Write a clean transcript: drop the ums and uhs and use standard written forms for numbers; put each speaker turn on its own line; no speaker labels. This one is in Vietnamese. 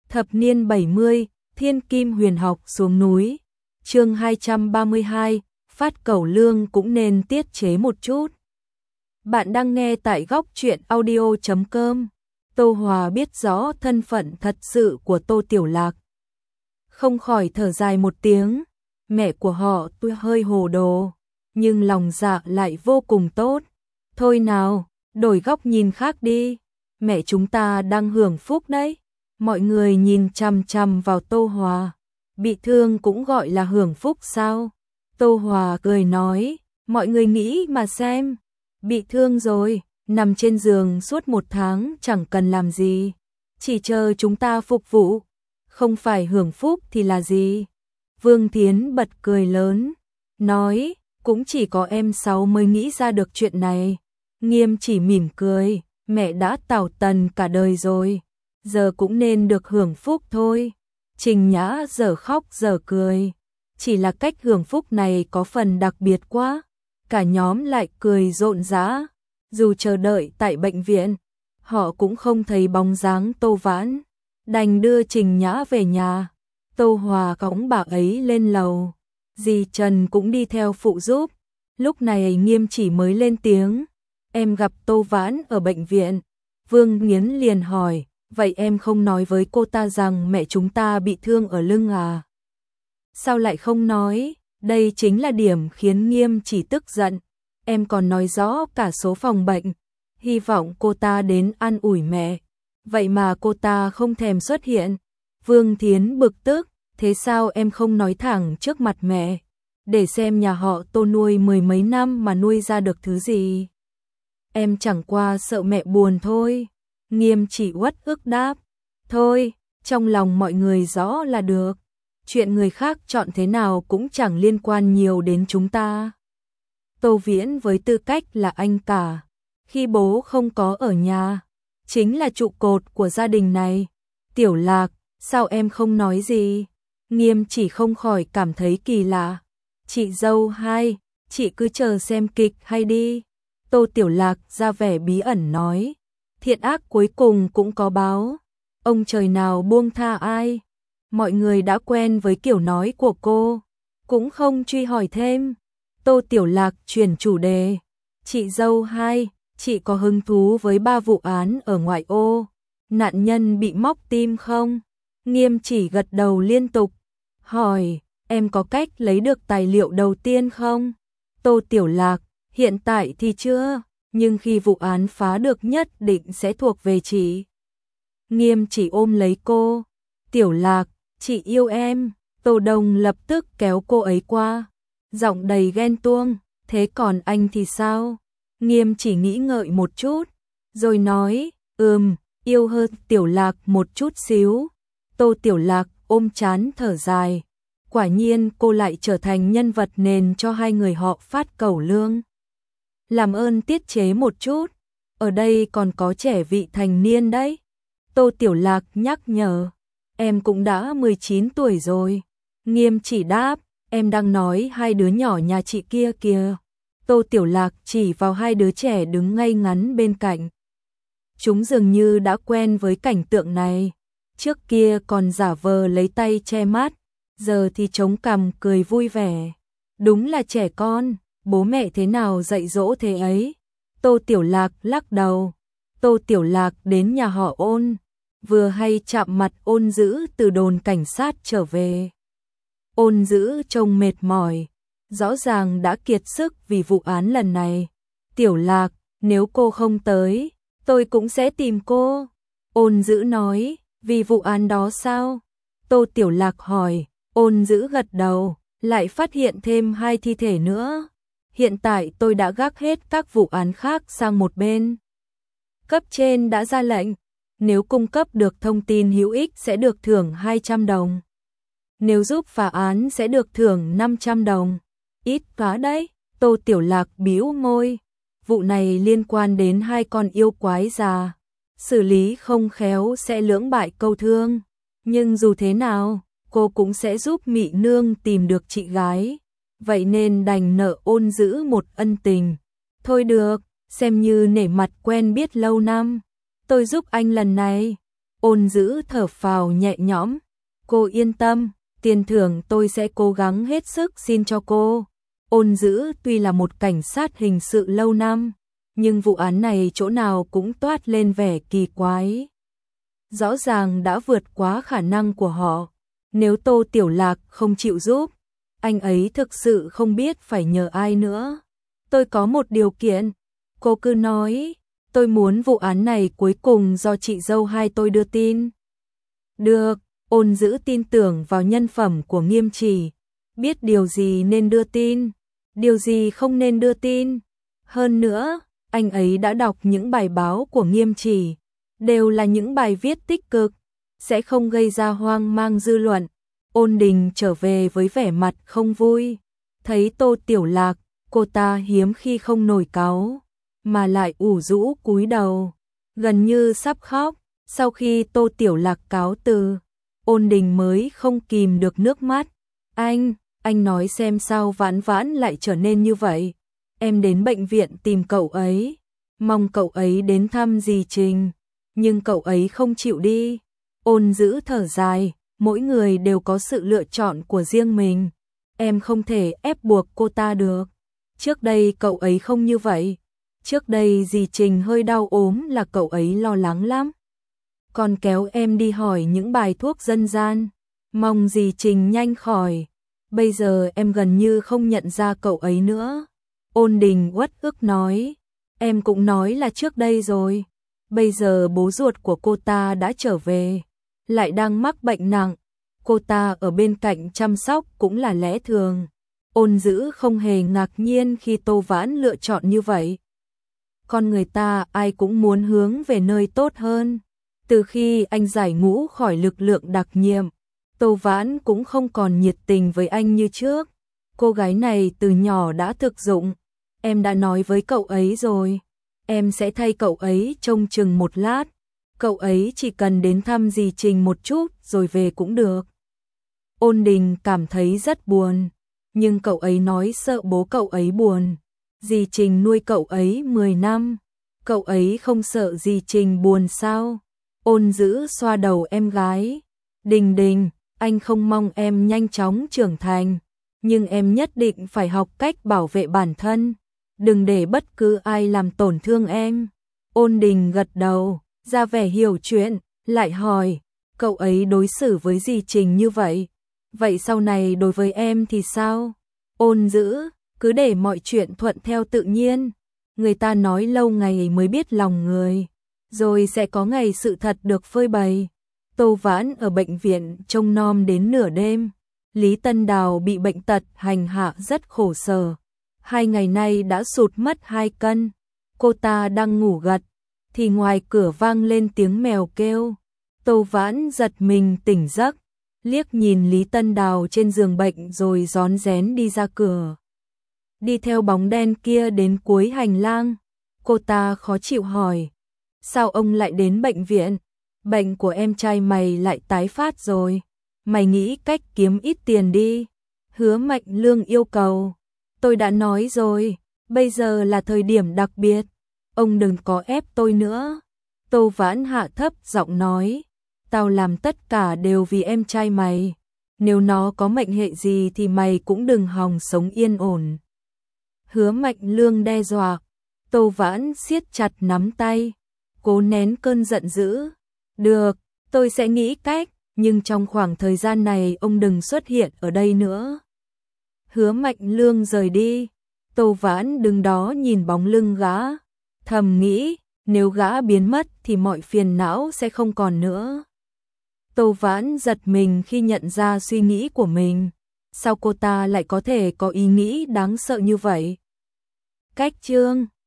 Thập niên 70, Thiên Kim Huyền Học xuống núi. Chương 232, phát cẩu lương cũng nên tiết chế một chút. Bạn đang nghe tại góc truyện audio.com. Tô Hòa biết rõ thân phận thật sự của Tô Tiểu Lạc, không khỏi thở dài một tiếng. Mẹ của họ tuy hơi hồ đồ, nhưng lòng dạ lại vô cùng tốt. Thôi nào, đổi góc nhìn khác đi. Mẹ chúng ta đang hưởng phúc đấy. Mọi người nhìn chằm chằm vào Tô Hòa. Bị thương cũng gọi là hưởng phúc sao? Tô Hòa cười nói, mọi người nghĩ mà xem. Bị thương rồi, nằm trên giường suốt 1 tháng chẳng cần làm gì, chỉ chờ chúng ta phục vụ. Không phải hưởng phúc thì là gì? Vương Thiến bật cười lớn, nói, cũng chỉ có em Sáu mới nghĩ ra được chuyện này. Nghiêm chỉ mỉm cười, mẹ đã tảo tần cả đời rồi, giờ cũng nên được hưởng phúc thôi. Trình Nhã giờ khóc giờ cười, chỉ là cách hưởng phúc này có phần đặc biệt quá. Cả nhóm lại cười rộn rã. Dù chờ đợi tại bệnh viện, họ cũng không thấy bóng dáng Tô Vãn, đành đưa Trình Nhã về nhà. Tô Hòa cõng bà ấy lên lầu, dì Trần cũng đi theo phụ giúp. Lúc này Nghiêm chỉ mới lên tiếng, em gặp Tô Vãn ở bệnh viện. Vương Nghiến liền hỏi, vậy em không nói với cô ta rằng mẹ chúng ta bị thương ở lưng à? Sao lại không nói? Đây chính là điểm khiến Nghiêm chỉ tức giận. Em còn nói rõ cả số phòng bệnh, hy vọng cô ta đến an ủi mẹ. Vậy mà cô ta không thèm xuất hiện. Vương Thiến bực tức, thế sao em không nói thẳng trước mặt mẹ, để xem nhà họ Tô nuôi 10 mấy năm mà nuôi ra được thứ gì? Em chẳng qua sợ mẹ buồn thôi. Nghiêm chỉ uất ức đáp, thôi, trong lòng mọi người rõ là được. Chuyện người khác chọn thế nào cũng chẳng liên quan nhiều đến chúng ta. Tô Viễn với tư cách là anh cả, khi bố không có ở nhà, chính là trụ cột của gia đình này. Tiểu Lạc, sao em không nói gì? Nghiêm chỉ không khỏi cảm thấy kỳ lạ. Chị dâu hai, chị cứ chờ xem kịch hay đi. Tô Tiểu Lạc ra vẻ bí ẩn nói, thiện ác cuối cùng cũng có báo. Ông trời nào buông tha ai. Mọi người đã quen với kiểu nói của cô, cũng không truy hỏi thêm. Tô Tiểu Lạc chuyển chủ đề, chị dâu hai, chị có hứng thú với 3 vụ án ở ngoại ô, nạn nhân bị móc tim không? Nghiêm chỉ gật đầu liên tục, hỏi, em có cách lấy được tài liệu đầu tiên không? Tô Tiểu Lạc, hiện tại thì chưa, nhưng khi vụ án phá được nhất định sẽ thuộc về chị. Nghiêm chỉ ôm lấy cô, Tiểu Lạc, chị yêu em. Tô Đông lập tức kéo cô ấy qua, giọng đầy ghen tuông, thế còn anh thì sao? Nghiêm chỉ nghĩ ngợi một chút, rồi nói, yêu hơn Tiểu Lạc một chút xíu. Tô Tiểu Lạc ôm trán thở dài, quả nhiên cô lại trở thành nhân vật nền cho hai người họ phát cẩu lương. Làm ơn tiết chế một chút, ở đây còn có trẻ vị thành niên đấy. Tô Tiểu Lạc nhắc nhở, em cũng đã 19 tuổi rồi. Nghiêm chỉ đáp, em đang nói 2 đứa nhỏ nhà chị kia kìa. Tô Tiểu Lạc chỉ vào 2 đứa trẻ đứng ngay ngắn bên cạnh. Chúng dường như đã quen với cảnh tượng này, trước kia còn giả vờ lấy tay che mắt, giờ thì chống cằm cười vui vẻ. Đúng là trẻ con, bố mẹ thế nào dạy dỗ thế ấy. Tô Tiểu Lạc lắc đầu. Tô Tiểu Lạc đến nhà họ Ôn, vừa hay chạm mặt Ôn Dữ từ đồn cảnh sát trở về. Ôn Dữ trông mệt mỏi, rõ ràng đã kiệt sức vì vụ án lần này. Tiểu Lạc, nếu cô không tới, tôi cũng sẽ tìm cô. Ôn Dữ nói, vì vụ án đó sao? Tô Tiểu Lạc hỏi. Ôn Dữ gật đầu, lại phát hiện thêm 2 thi thể nữa. Hiện tại tôi đã gác hết các vụ án khác sang một bên. Cấp trên đã ra lệnh, nếu cung cấp được thông tin hữu ích sẽ được thưởng 200 đồng. Nếu giúp phá án sẽ được thưởng 500 đồng. Ít quá đấy. Tô Tiểu Lạc bĩu môi. Vụ này liên quan đến 2 con yêu quái già, xử lý không khéo sẽ lưỡng bại câu thương. Nhưng dù thế nào, cô cũng sẽ giúp Mị Nương tìm được chị gái. Vậy nên đành nợ Ôn Dữ một ân tình. Thôi được, xem như nể mặt quen biết lâu năm. Tôi giúp anh lần này. Ôn Dữ thở phào nhẹ nhõm. Cô yên tâm, tiền thưởng tôi sẽ cố gắng hết sức xin cho cô. Ôn Dữ tuy là một cảnh sát hình sự lâu năm, nhưng vụ án này chỗ nào cũng toát lên vẻ kỳ quái. Rõ ràng đã vượt quá khả năng của họ. Nếu Tô Tiểu Lạc không chịu giúp, anh ấy thực sự không biết phải nhờ ai nữa. Tôi có một điều kiện, cô cứ nói, tôi muốn vụ án này cuối cùng do chị dâu hai tôi đưa tin. Được, Ôn Dữ tin tưởng vào nhân phẩm của Nghiêm Trì, biết điều gì nên đưa tin, điều gì không nên đưa tin. Hơn nữa, anh ấy đã đọc những bài báo của Nghiêm Trì, đều là những bài viết tích cực, sẽ không gây ra hoang mang dư luận. Ôn Đình trở về với vẻ mặt không vui, thấy Tô Tiểu Lạc, cô ta hiếm khi không nổi cáu, mà lại ủ rũ cúi đầu, gần như sắp khóc. Sau khi Tô Tiểu Lạc cáo từ, Ôn Đình mới không kìm được nước mắt. Anh nói xem sao Vãn Vãn lại trở nên như vậy. Em đến bệnh viện tìm cậu ấy, mong cậu ấy đến thăm dì Trình, nhưng cậu ấy không chịu đi. Ôn Dữ thở dài, mỗi người đều có sự lựa chọn của riêng mình, em không thể ép buộc cô ta được. Trước đây cậu ấy không như vậy, trước đây dì Trình hơi đau ốm là cậu ấy lo lắng lắm, còn kéo em đi hỏi những bài thuốc dân gian, mong dì Trình nhanh khỏi. Bây giờ em gần như không nhận ra cậu ấy nữa. Ôn Đình uất ức nói, em cũng nói là trước đây rồi, bây giờ bố ruột của cô ta đã trở về, lại đang mắc bệnh nặng, cô ta ở bên cạnh chăm sóc cũng là lẽ thường. Ôn Dữ không hề ngạc nhiên khi Tô Vãn lựa chọn như vậy. Con người ta ai cũng muốn hướng về nơi tốt hơn. Từ khi anh giải ngũ khỏi lực lượng đặc nhiệm, Tô Vãn cũng không còn nhiệt tình với anh như trước. Cô gái này từ nhỏ đã thực dụng, em đã nói với cậu ấy rồi, em sẽ thay cậu ấy trông chừng một lát, cậu ấy chỉ cần đến thăm dì Trình một chút rồi về cũng được. Ôn Đình cảm thấy rất buồn, nhưng cậu ấy nói sợ bố cậu ấy buồn. Dì Trình nuôi cậu ấy 10 năm, cậu ấy không sợ dì Trình buồn sao? Ôn Dữ xoa đầu em gái. Đình Đình, anh không mong em nhanh chóng trưởng thành, nhưng em nhất định phải học cách bảo vệ bản thân, đừng để bất cứ ai làm tổn thương em. Ôn Đình gật đầu, ra vẻ hiểu chuyện, lại hỏi, cậu ấy đối xử với dì Trình như vậy, vậy sau này đối với em thì sao? Ôn Dữ, cứ để mọi chuyện thuận theo tự nhiên, người ta nói lâu ngày mới biết lòng người, rồi sẽ có ngày sự thật được phơi bày. Tô Vãn ở bệnh viện trông nom đến nửa đêm, Lý Tân Đào bị bệnh tật hành hạ rất khổ sở, 2 ngày nay đã sụt mất 2 cân. Cô ta đang ngủ gật, thì ngoài cửa vang lên tiếng mèo kêu. Tô Vãn giật mình tỉnh giấc, liếc nhìn Lý Tân Đào trên giường bệnh rồi rón rén đi ra cửa. Đi theo bóng đen kia đến cuối hành lang, cô ta khó chịu hỏi, sao ông lại đến bệnh viện? Bệnh của em trai mày lại tái phát rồi, mày nghĩ cách kiếm ít tiền đi. Hứa Mạnh Lương yêu cầu, tôi đã nói rồi, bây giờ là thời điểm đặc biệt, ông đừng có ép tôi nữa. Tô Vãn hạ thấp giọng nói, tao làm tất cả đều vì em trai mày, nếu nó có mệnh hệ gì thì mày cũng đừng hòng sống yên ổn. Hứa Mạnh Lương đe dọa. Tô Vãn siết chặt nắm tay, cố nén cơn giận dữ. Được, tôi sẽ nghĩ cách, nhưng trong khoảng thời gian này ông đừng xuất hiện ở đây nữa. Hứa Mạnh Lương rời đi, Tô Vãn đứng đó nhìn bóng lưng gã, thầm nghĩ, nếu gã biến mất thì mọi phiền não sẽ không còn nữa. Tô Vãn giật mình khi nhận ra suy nghĩ của mình, sao cô ta lại có thể có ý nghĩ đáng sợ như vậy? Cách chương